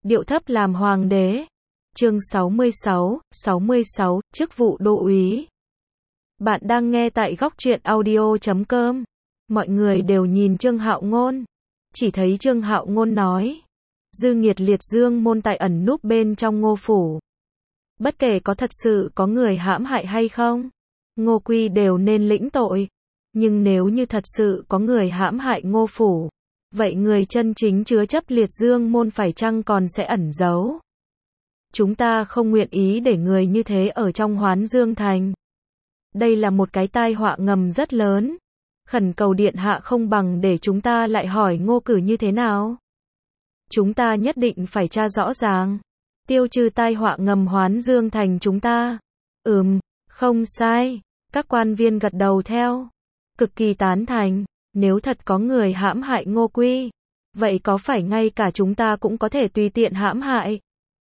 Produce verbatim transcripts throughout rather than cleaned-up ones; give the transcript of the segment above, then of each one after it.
điệu thấp làm hoàng đế. Chương sáu mươi sáu, sáu mươi sáu, chức vụ đô úy. Bạn đang nghe tại góc truyện audio chấm com. Mọi người đều nhìn Trương Hạo Ngôn. Chỉ thấy Trương Hạo Ngôn nói. Dư nghiệt liệt dương môn tại ẩn núp bên trong Ngô phủ. Bất kể có thật sự có người hãm hại hay không, Ngô Quy đều nên lĩnh tội. Nhưng nếu như thật sự có người hãm hại Ngô phủ, vậy người chân chính chứa chấp liệt dương môn phải chăng còn sẽ ẩn giấu? Chúng ta không nguyện ý để người như thế ở trong Hoán Dương Thành. Đây là một cái tai họa ngầm rất lớn. Khẩn cầu điện hạ không bằng để chúng ta lại hỏi Ngô Cử như thế nào. Chúng ta nhất định phải tra rõ ràng, tiêu trừ tai họa ngầm Hoán Dương Thành chúng ta. Ừm, không sai. Các quan viên gật đầu theo, cực kỳ tán thành. Nếu thật có người hãm hại Ngô Quy, vậy có phải ngay cả chúng ta cũng có thể tùy tiện hãm hại?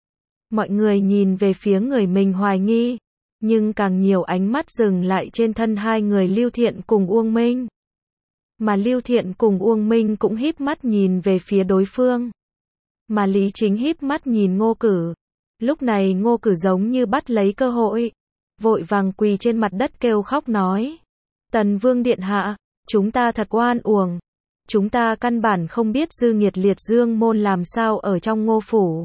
Mọi người nhìn về phía người mình hoài nghi, nhưng càng nhiều ánh mắt dừng lại trên thân hai người Lưu Thiện cùng Uông Minh. Mà Lưu Thiện cùng Uông Minh cũng híp mắt nhìn về phía đối phương. Mà Lý Chính híp mắt nhìn Ngô Cử. Lúc này Ngô Cử giống như bắt lấy cơ hội, vội vàng quỳ trên mặt đất kêu khóc nói: Tần Vương điện hạ, chúng ta thật oan uổng. Chúng ta căn bản không biết dư nghiệt liệt dương môn làm sao ở trong Ngô phủ.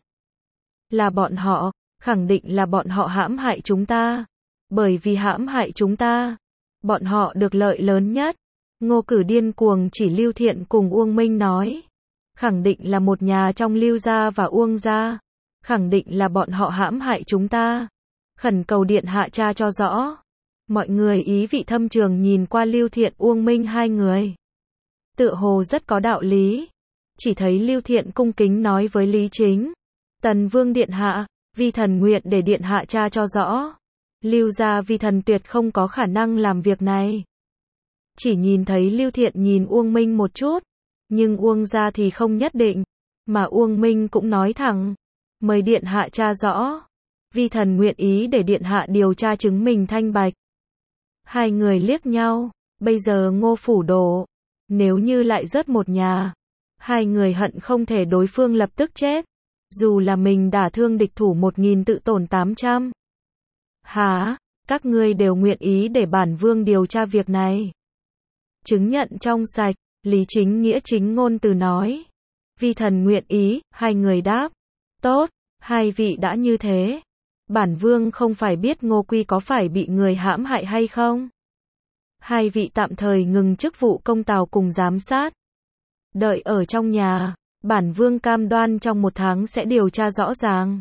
Là bọn họ, khẳng định là bọn họ hãm hại chúng ta. Bởi vì hãm hại chúng ta, bọn họ được lợi lớn nhất. Ngô Cử điên cuồng chỉ Lưu Thiện cùng Uông Minh nói. Khẳng định là một nhà trong Lưu gia và Uông gia. Khẳng định là bọn họ hãm hại chúng ta. Khẩn cầu điện hạ tra cho rõ. Mọi người ý vị thâm trường nhìn qua Lưu Thiện Uông Minh hai người. Tựa hồ rất có đạo lý. Chỉ thấy Lưu Thiện cung kính nói với Lý Chính. Tần Vương điện hạ, vi thần nguyện để điện hạ tra cho rõ. Lưu gia vi thần tuyệt không có khả năng làm việc này. Chỉ nhìn thấy Lưu Thiện nhìn Uông Minh một chút, nhưng Uông gia thì không nhất định. Mà Uông Minh cũng nói thẳng, mời điện hạ tra rõ. Vi thần nguyện ý để điện hạ điều tra chứng minh thanh bạch. Hai người liếc nhau, bây giờ Ngô phủ đổ, nếu như lại rớt một nhà, hai người hận không thể đối phương lập tức chết, dù là mình đả thương địch thủ một nghìn tự tổn tám trăm. Hả, các ngươi đều nguyện ý để bản vương điều tra việc này? Chứng nhận trong sạch, Lý Chính nghĩa chính ngôn từ nói. Vi thần nguyện ý, hai người đáp. Tốt, hai vị đã như thế. Bản vương không phải biết Ngô Quy có phải bị người hãm hại hay không. Hai vị tạm thời ngừng chức vụ công tào cùng giám sát. Đợi ở trong nhà, bản vương cam đoan trong một tháng sẽ điều tra rõ ràng.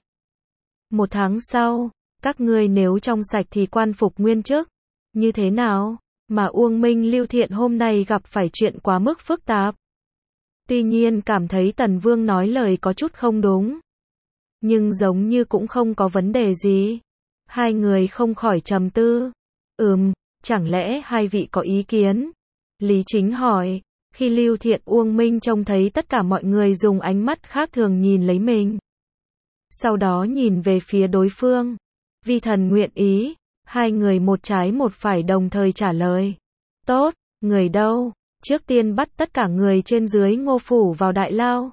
Một tháng sau, các ngươi nếu trong sạch thì quan phục nguyên chức. Như thế nào? Mà Uông Minh Lưu Thiện hôm nay gặp phải chuyện quá mức phức tạp. Tuy nhiên cảm thấy Tần Vương nói lời có chút không đúng. Nhưng giống như cũng không có vấn đề gì. Hai người không khỏi trầm tư. Ừm, chẳng lẽ hai vị có ý kiến? Lý Chính hỏi. Khi Lưu Thiện Uông Minh trông thấy tất cả mọi người dùng ánh mắt khác thường nhìn lấy mình. Sau đó nhìn về phía đối phương. Vi thần nguyện ý. Hai người một trái một phải đồng thời trả lời. Tốt, người đâu? Trước tiên bắt tất cả người trên dưới Ngô phủ vào đại lao.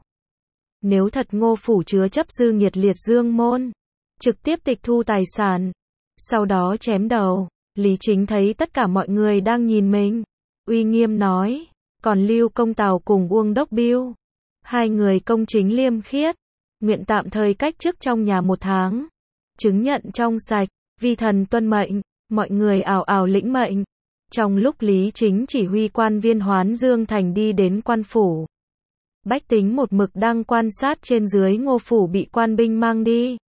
Nếu thật Ngô phủ chứa chấp dư nghiệt liệt dương môn, trực tiếp tịch thu tài sản, sau đó chém đầu. Lý Chính thấy tất cả mọi người đang nhìn mình, uy nghiêm nói. Còn Lưu Công Tào cùng Uông Đốc Biêu, hai người công chính liêm khiết, nguyện tạm thời cách chức trong nhà một tháng. Chứng nhận trong sạch, vi thần tuân mệnh. Mọi người ào ào lĩnh mệnh. Trong lúc Lý Chính chỉ huy quan viên Hoán Dương Thành đi đến quan phủ, bách tính một mực đang quan sát trên dưới Ngô phủ bị quan binh mang đi.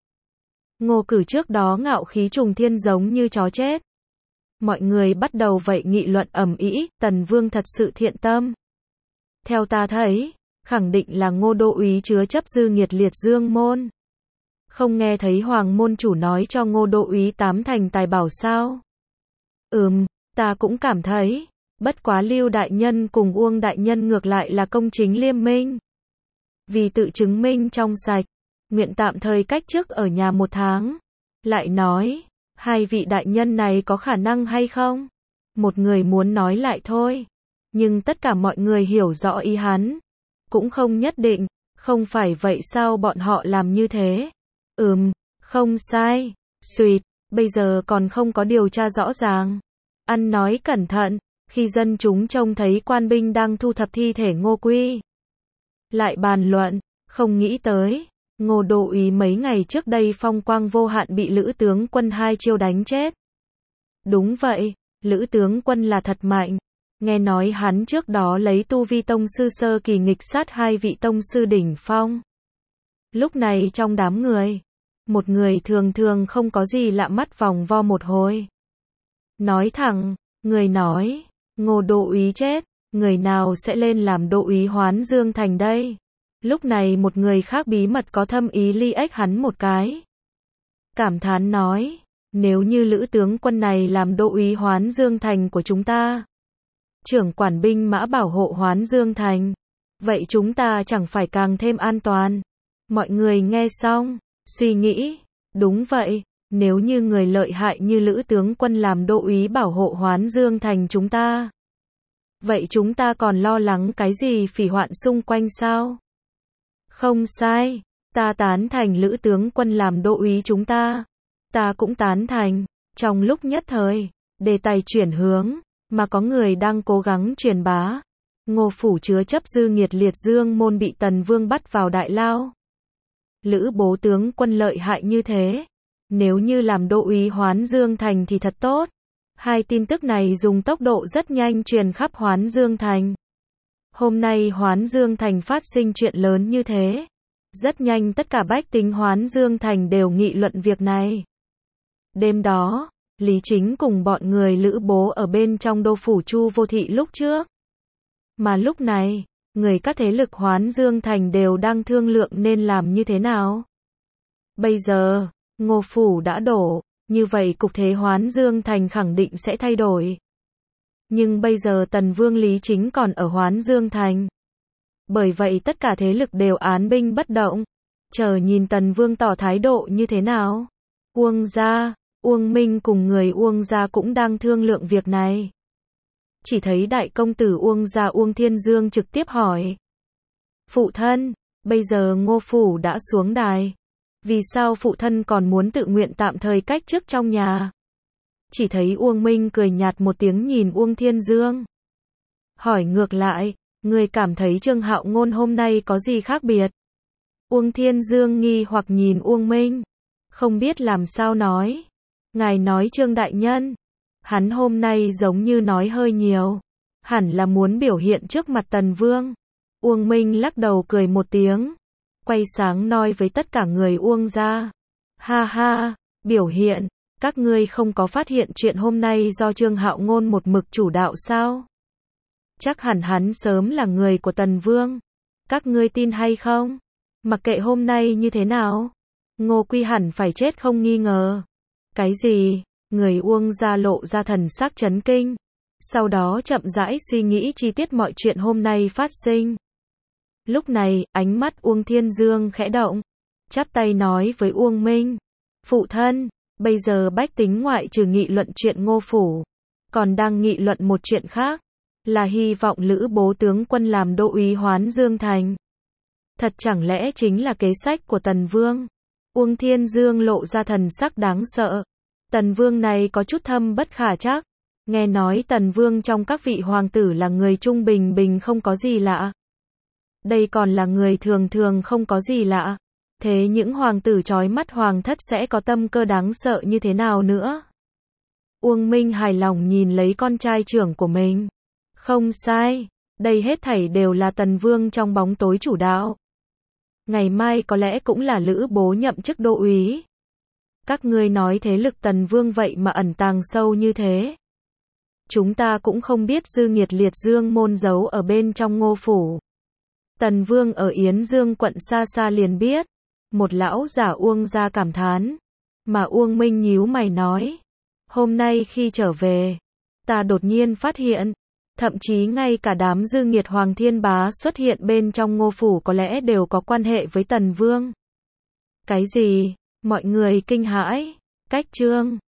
Ngô Cử trước đó ngạo khí trùng thiên giống như chó chết. Mọi người bắt đầu vậy nghị luận ầm ĩ, Tần Vương thật sự thiện tâm. Theo ta thấy, khẳng định là Ngô đô úy chứa chấp dư nghiệt liệt dương môn. Không nghe thấy Hoàng môn chủ nói cho Ngô đô úy tám thành tài bảo sao? Ừm, ta cũng cảm thấy. Bất quá Lưu đại nhân cùng Uông đại nhân ngược lại là công chính liêm minh. Vì tự chứng minh trong sạch, nguyện tạm thời cách chức ở nhà một tháng. Lại nói, hai vị đại nhân này có khả năng hay không? Một người muốn nói lại thôi. Nhưng tất cả mọi người hiểu rõ ý hắn. Cũng không nhất định. Không phải vậy sao bọn họ làm như thế? Ừm, không sai. Xuyệt, bây giờ còn không có điều tra rõ ràng. Ăn nói cẩn thận, khi dân chúng trông thấy quan binh đang thu thập thi thể Ngô Quy. Lại bàn luận, không nghĩ tới, Ngô Đô úy mấy ngày trước đây phong quang vô hạn bị Lữ tướng quân hai chiêu đánh chết. Đúng vậy, Lữ tướng quân là thật mạnh. Nghe nói hắn trước đó lấy tu vi tông sư sơ kỳ nghịch sát hai vị tông sư đỉnh phong. Lúc này trong đám người, một người thường thường không có gì lạ mắt vòng vo một hồi. Nói thẳng, người nói, Ngô Đô úy chết, người nào sẽ lên làm đô úy Hoán Dương Thành đây? Lúc này một người khác bí mật có thâm ý li ếch hắn một cái. Cảm thán nói, nếu như Lữ tướng quân này làm đô úy Hoán Dương Thành của chúng ta, trưởng quản binh mã bảo hộ Hoán Dương Thành, vậy chúng ta chẳng phải càng thêm an toàn. Mọi người nghe xong, suy nghĩ, đúng vậy, nếu như người lợi hại như Lữ tướng quân làm đô úy bảo hộ Hoán Dương Thành chúng ta, vậy chúng ta còn lo lắng cái gì phỉ hoạn xung quanh sao? Không sai, ta tán thành Lữ tướng quân làm đô úy chúng ta. Ta cũng tán thành. Trong lúc nhất thời, đề tài chuyển hướng, mà có người đang cố gắng truyền bá. Ngô phủ chứa chấp dư nghiệt liệt dương môn bị Tần Vương bắt vào đại lao. Lữ bố tướng quân lợi hại như thế, nếu như làm đô úy Hoán Dương Thành thì thật tốt. Hai tin tức này dùng tốc độ rất nhanh truyền khắp Hoán Dương Thành. Hôm nay Hoán Dương Thành phát sinh chuyện lớn như thế. Rất nhanh tất cả bách tính Hoán Dương Thành đều nghị luận việc này. Đêm đó, Lý Chính cùng bọn người Lữ bố ở bên trong đô phủ Chu Vô Thị lúc trước. Mà lúc này, người các thế lực Hoán Dương Thành đều đang thương lượng nên làm như thế nào. Bây giờ, Ngô phủ đã đổ, như vậy cục thế Hoán Dương Thành khẳng định sẽ thay đổi. Nhưng bây giờ Tần Vương Lý Chính còn ở Hoán Dương Thành. Bởi vậy tất cả thế lực đều án binh bất động, chờ nhìn Tần Vương tỏ thái độ như thế nào. Uông gia, Uông Minh cùng người Uông gia cũng đang thương lượng việc này. Chỉ thấy đại công tử Uông gia Uông Thiên Dương trực tiếp hỏi. Phụ thân, bây giờ Ngô phủ đã xuống đài. Vì sao phụ thân còn muốn tự nguyện tạm thời cách chức trong nhà? Chỉ thấy Uông Minh cười nhạt một tiếng nhìn Uông Thiên Dương. Hỏi ngược lại, người cảm thấy Trương Hạo Ngôn hôm nay có gì khác biệt? Uông Thiên Dương nghi hoặc nhìn Uông Minh. Không biết làm sao nói. Ngài nói Trương đại nhân. Hắn hôm nay giống như nói hơi nhiều. Hẳn là muốn biểu hiện trước mặt Tần Vương. Uông Minh lắc đầu cười một tiếng. Quay sáng nói với tất cả người Uông gia. Ha ha, biểu hiện. Các ngươi không có phát hiện chuyện hôm nay do Trương Hạo Ngôn một mực chủ đạo sao? Chắc hẳn hắn sớm là người của Tần Vương. Các ngươi tin hay không? Mặc kệ hôm nay như thế nào, Ngô Quy hẳn phải chết không nghi ngờ. Cái gì? Người Uông gia lộ ra thần sắc chấn kinh. Sau đó chậm rãi suy nghĩ chi tiết mọi chuyện hôm nay phát sinh. Lúc này, ánh mắt Uông Thiên Dương khẽ động, chắp tay nói với Uông Minh. Phụ thân, bây giờ bách tính ngoại trừ nghị luận chuyện Ngô phủ, còn đang nghị luận một chuyện khác, là hy vọng Lữ bố tướng quân làm đô úy Hoán Dương Thành. Thật chẳng lẽ chính là kế sách của Tần Vương? Uông Thiên Dương lộ ra thần sắc đáng sợ. Tần Vương này có chút thâm bất khả trắc. Nghe nói Tần Vương trong các vị hoàng tử là người trung bình bình không có gì lạ. Đây còn là người thường thường không có gì lạ. Thế những hoàng tử chói mắt hoàng thất sẽ có tâm cơ đáng sợ như thế nào nữa? Uông Minh hài lòng nhìn lấy con trai trưởng của mình. Không sai, đây hết thảy đều là Tần Vương trong bóng tối chủ đạo. Ngày mai có lẽ cũng là Lữ bố nhậm chức đô úy. Các ngươi nói thế lực Tần Vương vậy mà ẩn tàng sâu như thế. Chúng ta cũng không biết dư nghiệt liệt dương môn giấu ở bên trong Ngô phủ. Tần Vương ở Yến Dương quận xa xa liền biết. Một lão giả Uông gia cảm thán. Mà Uông Minh nhíu mày nói. Hôm nay khi trở về, ta đột nhiên phát hiện, thậm chí ngay cả đám dư nghiệt Hoàng Thiên Bá xuất hiện bên trong Ngô phủ có lẽ đều có quan hệ với Tần Vương. Cái gì? Mọi người kinh hãi. Cách chương